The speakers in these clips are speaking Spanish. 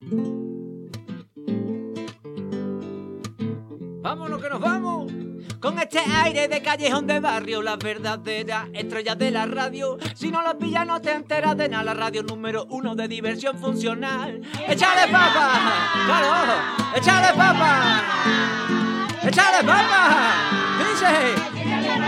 Vámonos que nos vamos. Con este aire de callejón de barrio, las verdaderas estrellas de la radio. Si no lo pillas no te enteras de nada. La radio número 1 de diversión funcional. ¡Échale papa! ¡Claro! ¡Échale papa! ¡Échale papa! ¡Dice!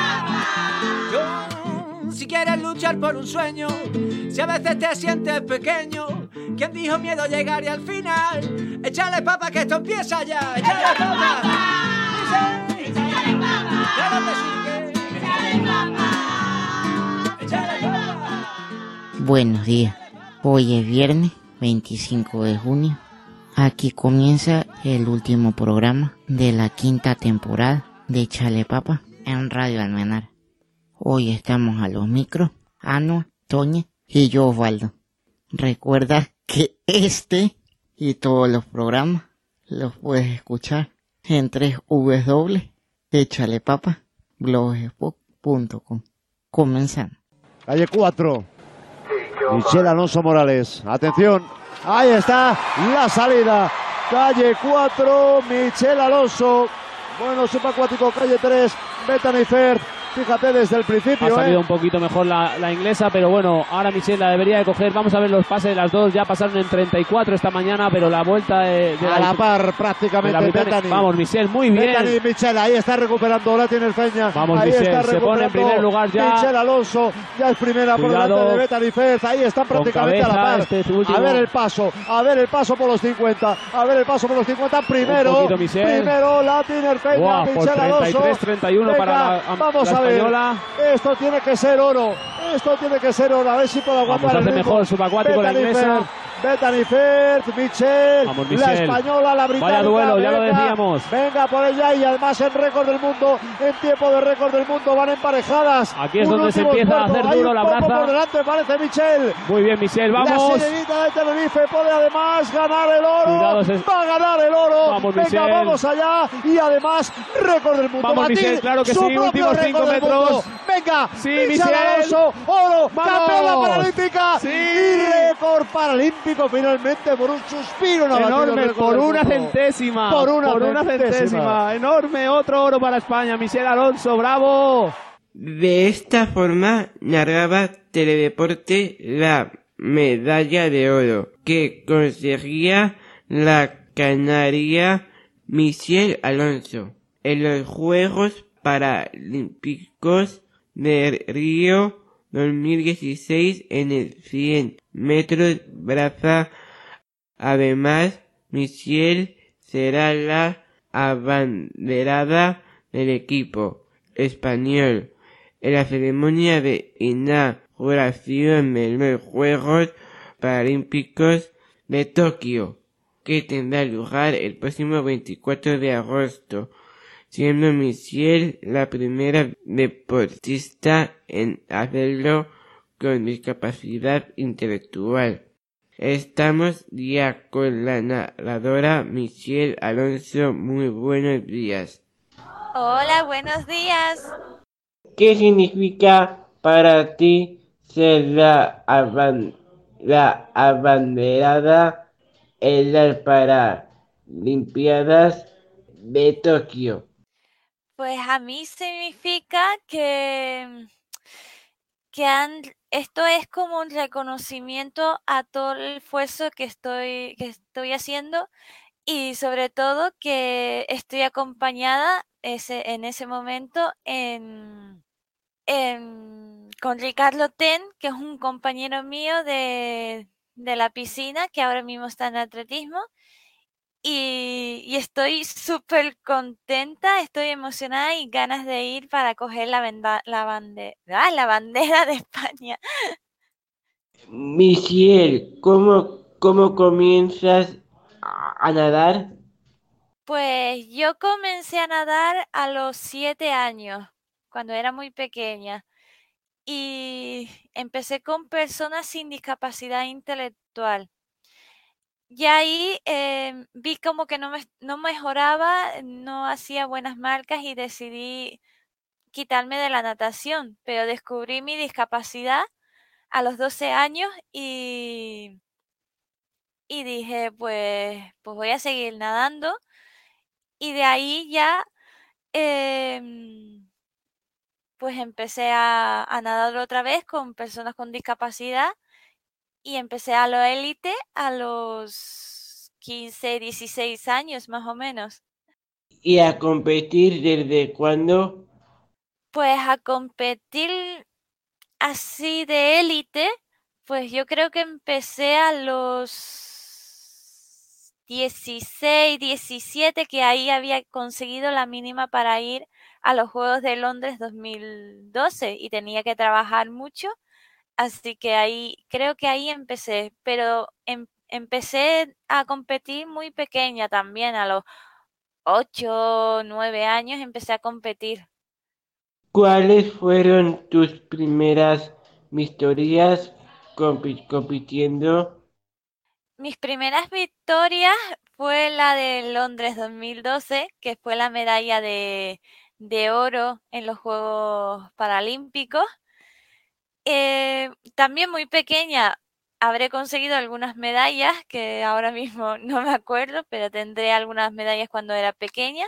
Yo, si quieres luchar por un sueño, si a veces te sientes pequeño, ¿quién dijo miedo llegaría al final? ¡Échale papa que esto empieza ya! ¡Échale papa! ¡Dice! Buenos días, hoy es viernes 25 de junio, aquí comienza el último programa de la quinta temporada de Échale Papa en Radio Almenar. Hoy estamos a los micros, Anua, Toña y yo Osvaldo. Recuerda que este y todos los programas los puedes escuchar en 3W Échale Papa, blogspot.com. Comenzamos. Calle 4. Michel Alonso Morales. Atención. Ahí está la salida. Calle 4. Michel Alonso. Bueno, subacuático. Calle 3. Bethany Fair. Fíjate desde el principio. Ha salido un poquito mejor la inglesa, pero bueno, ahora Michelle la debería de coger. Vamos a ver los pases de las dos. Ya pasaron en 34 esta mañana, pero la vuelta de a la par prácticamente Bethany. Vamos, Michelle, muy bien. Bethany y Michelle, ahí está recuperando. La tiene el Feña. Vamos, ahí Michelle, se pone en primer lugar ya. Michelle Alonso ya es primera. Cuidado, por delante de Bethany Fair. Ahí están prácticamente cabeza, a la par. A ver el paso por los 50. A ver el paso por los 50. Primero la tiene el Feña. Michelle Alonso. 33-31 para vamos la a ver. española. Esto tiene que ser oro. A ver si puedo aguantar. Vamos, hace mejor subacuático la inglesa. Bethany Fair, Michelle, la española, la británica. Vaya duelo, ya lo decíamos. Venga por ella y además en récord del mundo, en tiempo de récord del mundo, van emparejadas. Aquí es donde se empieza a hacer duro la braza. Por delante parece Michelle. Muy bien, Michelle, vamos. La sirenita de Tenerife puede además ganar el oro. Va a ganar el oro. Vamos, venga, Michelle. Vamos allá. Y además, récord del mundo. Vamos, Michelle, claro que sí, últimos 5 metros. Venga, sí, Michelle Alonso, oro, campeona paralímpica. Sí. Y récord paralímpico finalmente por un suspiro. Enorme, por una centésima. Por una centésima. Enorme, otro oro para España. Michelle Alonso, bravo. De esta forma narraba Teledeporte la medalla de oro que conseguía la canaria Michelle Alonso en los Juegos Paralímpicos de Río 2016 en el 100 metros braza. Además, Michelle será la abanderada del equipo español en la ceremonia de inauguración de los Juegos Paralímpicos de Tokio, que tendrá lugar el próximo 24 de agosto, siendo Michelle la primera deportista en hacerlo con discapacidad intelectual. Estamos ya con la narradora Michelle Alonso. Muy buenos días. Hola, buenos días. ¿Qué significa para ti ser la abanderada en las Paralimpiadas de Tokio? Pues a mí significa que esto es como un reconocimiento a todo el esfuerzo que estoy haciendo y sobre todo que estoy acompañada en ese momento con Ricardo Ten, que es un compañero mío de la piscina que ahora mismo está en atletismo. Y estoy súper contenta, estoy emocionada y ganas de ir para coger la bandera de España. Michelle, ¿cómo comienzas a nadar? Pues yo comencé a nadar a los 7 años, cuando era muy pequeña. Y empecé con personas sin discapacidad intelectual. Y ahí vi como que no mejoraba, no hacía buenas marcas y decidí quitarme de la natación, pero descubrí mi discapacidad a los 12 años y y dije, pues voy a seguir nadando. Y de ahí ya, pues empecé a nadar otra vez con personas con discapacidad y empecé a lo élite a los 15, 16 años más o menos. ¿Y a competir desde cuándo? Pues a competir así de élite, pues yo creo que empecé a los 16, 17, que ahí había conseguido la mínima para ir a los Juegos de Londres 2012 y tenía que trabajar mucho, así que ahí, creo que ahí empecé, pero empecé a competir muy pequeña también, a los 8, 9 años empecé a competir. ¿Cuáles fueron tus primeras victorias compitiendo? Mis primeras victorias fue la de Londres 2012, que fue la medalla de oro en los Juegos Paralímpicos. También muy pequeña, habré conseguido algunas medallas que ahora mismo no me acuerdo, pero tendré algunas medallas cuando era pequeña.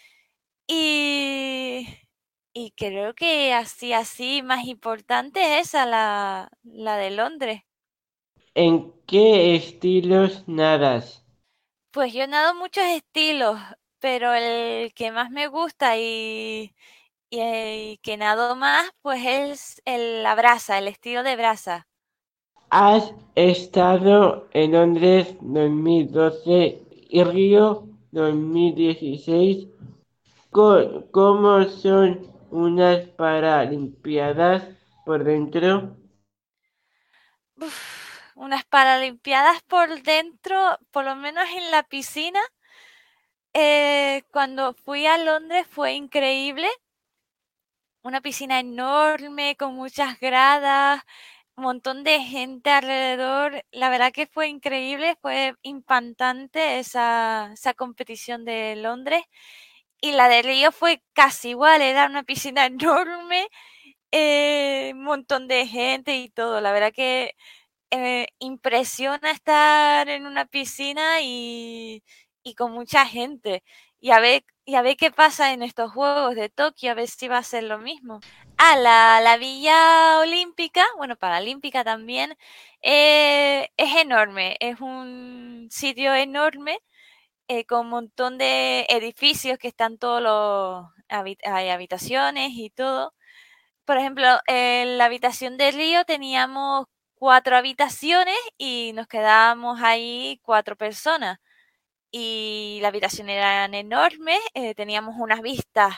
Y, y creo que así más importante es esa, la de Londres. ¿En qué estilos nadas? Pues yo nado muchos estilos, pero el que más me gusta y el que nado más, pues es la brasa, el estilo de brasa. Has estado en Londres 2012 y Río 2016. ¿Cómo son unas Paralimpiadas por dentro? Unas paralimpiadas por dentro, por lo menos en la piscina. Cuando fui a Londres fue increíble. Una piscina enorme con muchas gradas, un montón de gente alrededor. La verdad que fue increíble, fue impactante esa competición de Londres. Y la de Río fue casi igual, era una piscina enorme, un montón de gente y todo. La verdad que impresiona estar en una piscina y con mucha gente. Y a ver qué pasa en estos Juegos de Tokio, a ver si va a ser lo mismo. La Villa Olímpica, bueno, Paralímpica también, es enorme, es un sitio enorme con un montón de edificios que están todos hay habitaciones y todo. Por ejemplo, en la habitación de Río teníamos 4 habitaciones y nos quedábamos ahí 4 personas. Y las habitaciones eran enormes, teníamos unas vistas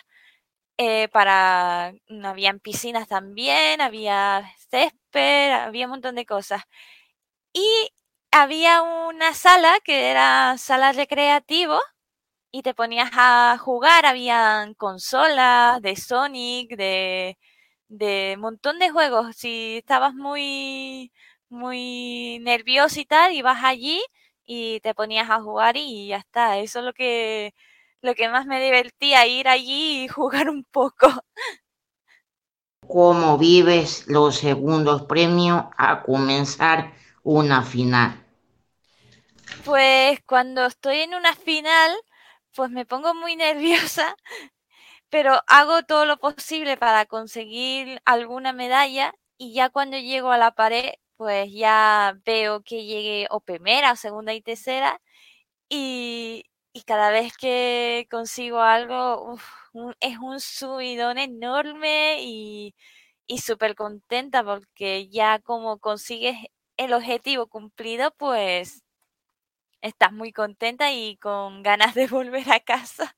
habían piscinas también, había césped, había un montón de cosas. Y había una sala que era sala recreativa y te ponías a jugar, habían consolas de Sonic, de montón de juegos. Si estabas muy nervioso y tal, ibas allí y te ponías a jugar y ya está. Eso es lo que más me divertía, ir allí y jugar un poco. ¿Cómo vives los segundos premios a comenzar una final? Pues cuando estoy en una final, pues me pongo muy nerviosa, pero hago todo lo posible para conseguir alguna medalla y ya cuando llego a la pared, pues ya veo que llegué o primera, o segunda y tercera y cada vez que consigo algo, es un subidón enorme y súper contenta porque ya como consigues el objetivo cumplido, pues estás muy contenta y con ganas de volver a casa.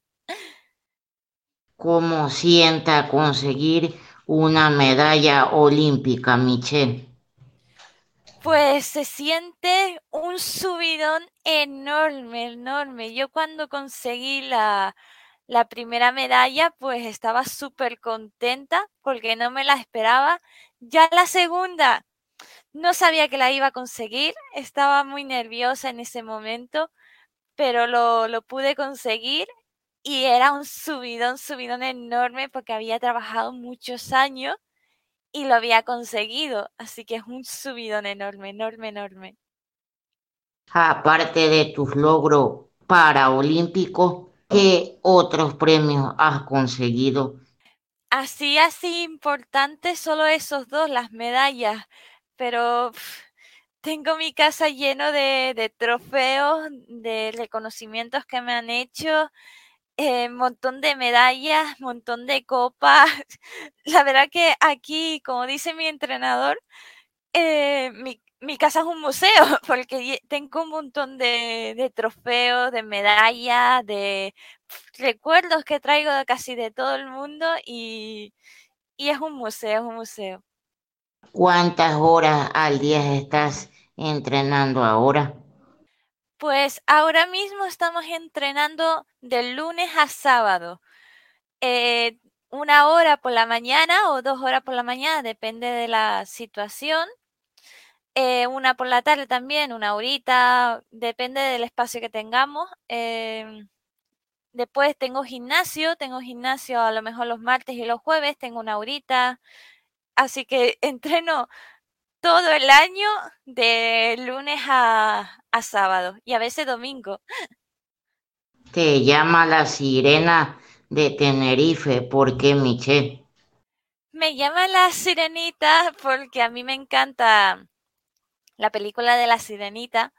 ¿Cómo sienta conseguir una medalla olímpica, Michelle? Pues se siente un subidón enorme, enorme. Yo cuando conseguí la primera medalla, pues estaba súper contenta porque no me la esperaba. Ya la segunda, no sabía que la iba a conseguir, estaba muy nerviosa en ese momento, pero lo pude conseguir y era un subidón enorme porque había trabajado muchos años y lo había conseguido, así que es un subidón enorme, enorme, enorme. Aparte de tus logros paraolímpicos, ¿qué otros premios has conseguido? Así importante, solo esos dos, las medallas, pero tengo mi casa lleno de trofeos, de reconocimientos que me han hecho, montón de medallas, montón de copas. La verdad que aquí, como dice mi entrenador, mi casa es un museo, porque tengo un montón de trofeos, de medallas, de recuerdos que traigo de casi de todo el mundo y es un museo, es un museo. ¿Cuántas horas al día estás entrenando ahora? Pues ahora mismo estamos entrenando de lunes a sábado. eh, 1 hora por la mañana o 2 horas por la mañana, depende de la situación. Una por la tarde también, 1 horita, depende del espacio que tengamos. Después tengo gimnasio a lo mejor los martes y los jueves, tengo 1 horita. Así que entreno todo el año de lunes a sábado y a veces domingo. Te llama la sirena de Tenerife, ¿por qué, Michelle? Me llama La Sirenita porque a mí me encanta la película de La Sirenita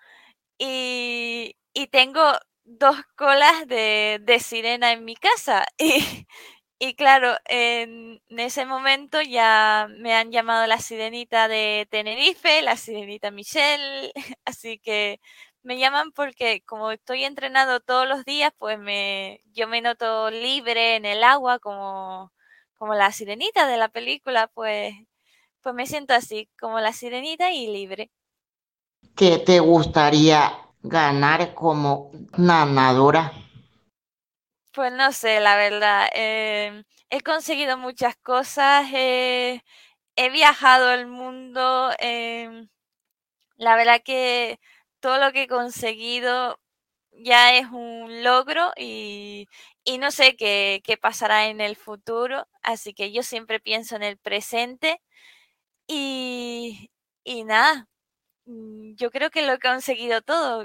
y tengo dos colas de sirena en mi casa. Y claro, en ese momento ya me han llamado la Sirenita de Tenerife, la Sirenita Michelle, así que me llaman porque como estoy entrenando todos los días, pues yo me noto libre en el agua como la Sirenita de la película, pues me siento así, como la Sirenita y libre. ¿Qué te gustaría ganar como nadadora? Pues no sé, la verdad. He conseguido muchas cosas, he viajado el mundo. La verdad que todo lo que he conseguido ya es un logro y no sé qué pasará en el futuro. Así que yo siempre pienso en el presente y, y nada, yo creo que lo he conseguido todo.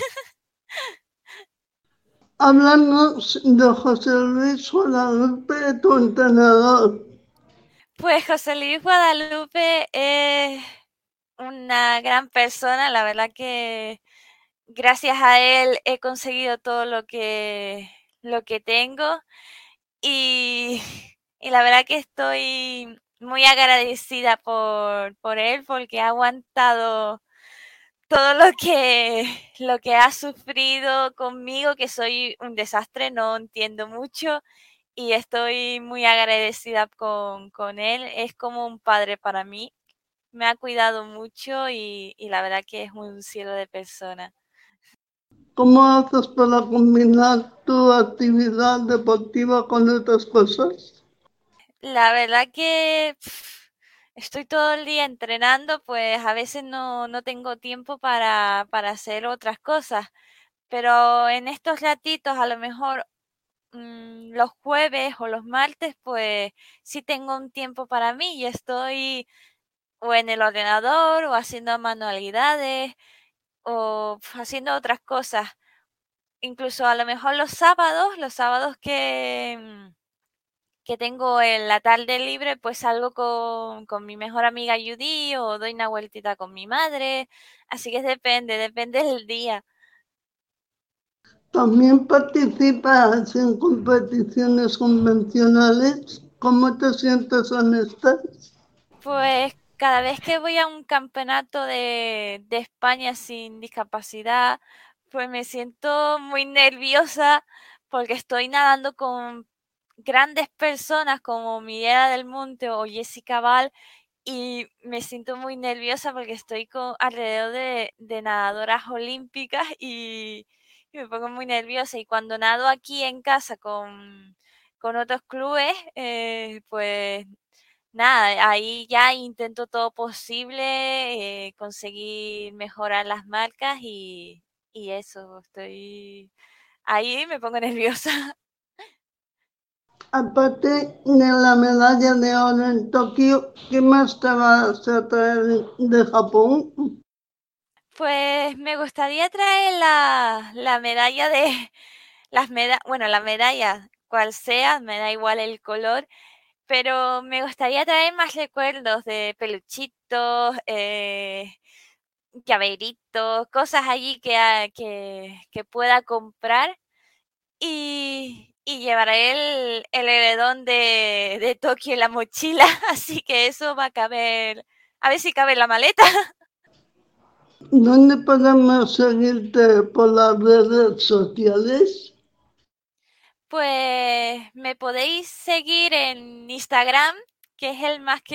Háblanos de José Luis Guadalupe, tu entrenador. Pues José Luis Guadalupe es una gran persona, la verdad que gracias a él he conseguido todo lo que tengo y, y la verdad que estoy muy agradecida por él porque ha aguantado todo lo que ha sufrido conmigo, que soy un desastre, no entiendo mucho y estoy muy agradecida con él. Es como un padre para mí. Me ha cuidado mucho y la verdad que es un cielo de persona. ¿Cómo haces para combinar tu actividad deportiva con otras cosas? La verdad que estoy todo el día entrenando, pues a veces no tengo tiempo para hacer otras cosas, pero en estos ratitos a lo mejor los jueves o los martes, pues sí tengo un tiempo para mí y estoy o en el ordenador o haciendo manualidades o haciendo otras cosas. Incluso a lo mejor los sábados que tengo en la tarde libre, pues salgo con mi mejor amiga Judy o doy una vueltita con mi madre. Así que depende del día. ¿También participas en competiciones convencionales? ¿Cómo te sientes en estas? Pues cada vez que voy a un campeonato de España sin discapacidad, pues me siento muy nerviosa porque estoy nadando con grandes personas como Miguel del Monte o Jessica Val y me siento muy nerviosa porque estoy alrededor de nadadoras olímpicas y me pongo muy nerviosa. Y cuando nado aquí en casa con otros clubes, pues nada, ahí ya intento todo posible, conseguir mejorar las marcas y eso, estoy ahí me pongo nerviosa. Aparte de la medalla de oro en Tokio, ¿qué más te vas a traer de Japón? Pues me gustaría traer la medalla de la medalla, cual sea, me da igual el color, pero me gustaría traer más recuerdos de peluchitos, llaveritos, cosas allí que pueda comprar y llevaré el heredón de Tokio en la mochila, así que eso va a caber, a ver si cabe en la maleta. ¿Dónde podemos seguirte por las redes sociales? Pues me podéis seguir en Instagram, que es el más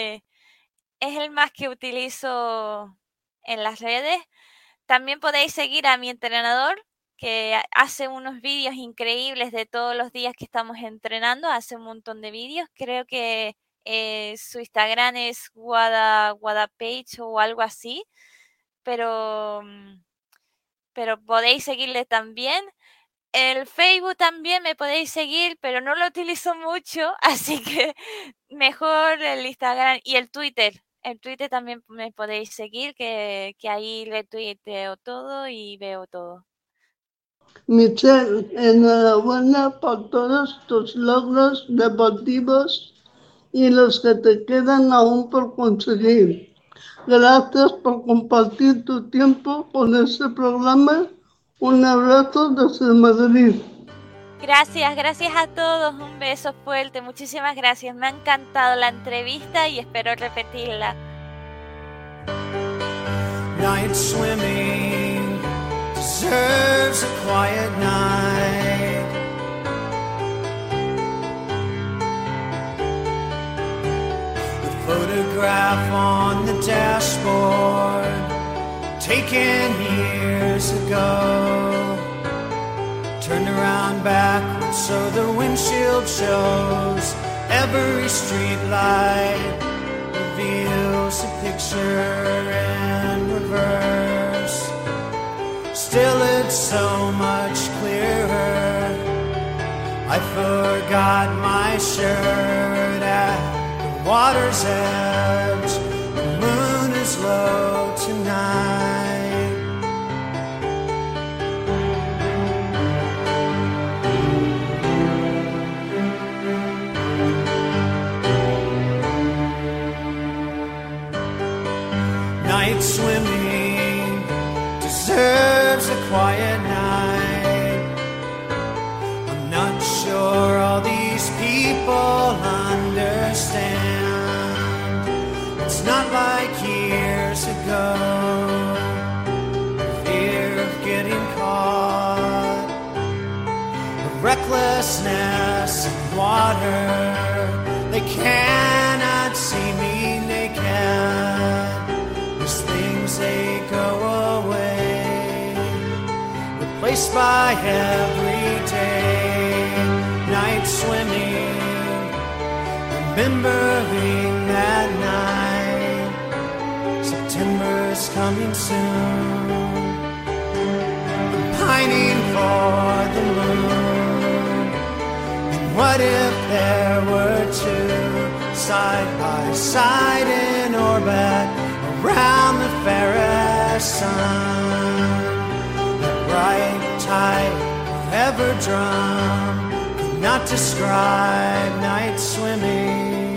que utilizo en las redes. También podéis seguir a mi entrenador, que hace unos vídeos increíbles de todos los días que estamos entrenando, hace un montón de vídeos. Creo que su Instagram es Guadapage o algo así, pero podéis seguirle también. El Facebook también me podéis seguir, pero no lo utilizo mucho, así que mejor el Instagram y el Twitter. El Twitter también me podéis seguir, que ahí retuiteo todo y veo todo. Michelle, enhorabuena por todos tus logros deportivos y los que te quedan aún por conseguir. Gracias por compartir tu tiempo con este programa. Un abrazo desde Madrid. Gracias a todos, un beso fuerte, muchísimas gracias. Me ha encantado la entrevista y espero repetirla. Night swimming deserves a quiet night. The photograph on the dashboard, taken years ago, turned around backwards so the windshield shows. Every street light reveals a picture in reverse. Still it's so much clearer. I forgot my shirt at the water's edge. The moon is low tonight. Night swimming deserves a quiet night. I'm not sure all these people understand. It's not like years ago, fear of getting caught, the recklessness in water. They cannot see me naked. These things, they go away, replaced by everyday. Night swimming, remembering that night. September's coming soon. I'm pining for the moon. And what if there were two, side by side in orbit, around the fairest sun? That bright tide forever drum could not describe night swimming.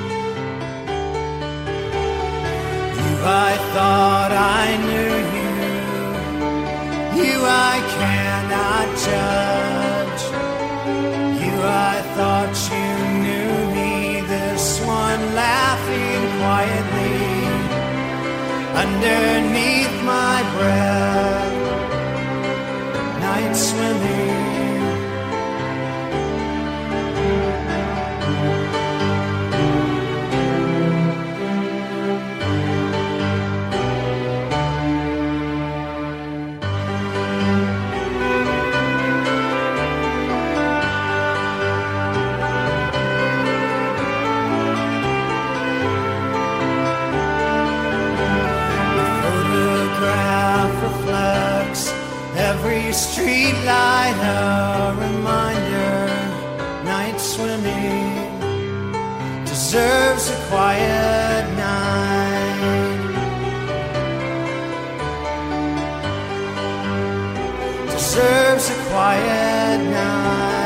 You, I thought I knew you. You, I cannot judge. You, I thought you knew me. This one laughing quietly underneath my breath. Night swimming. Every street light a reminder. Night swimming deserves a quiet night. deserves a quiet night.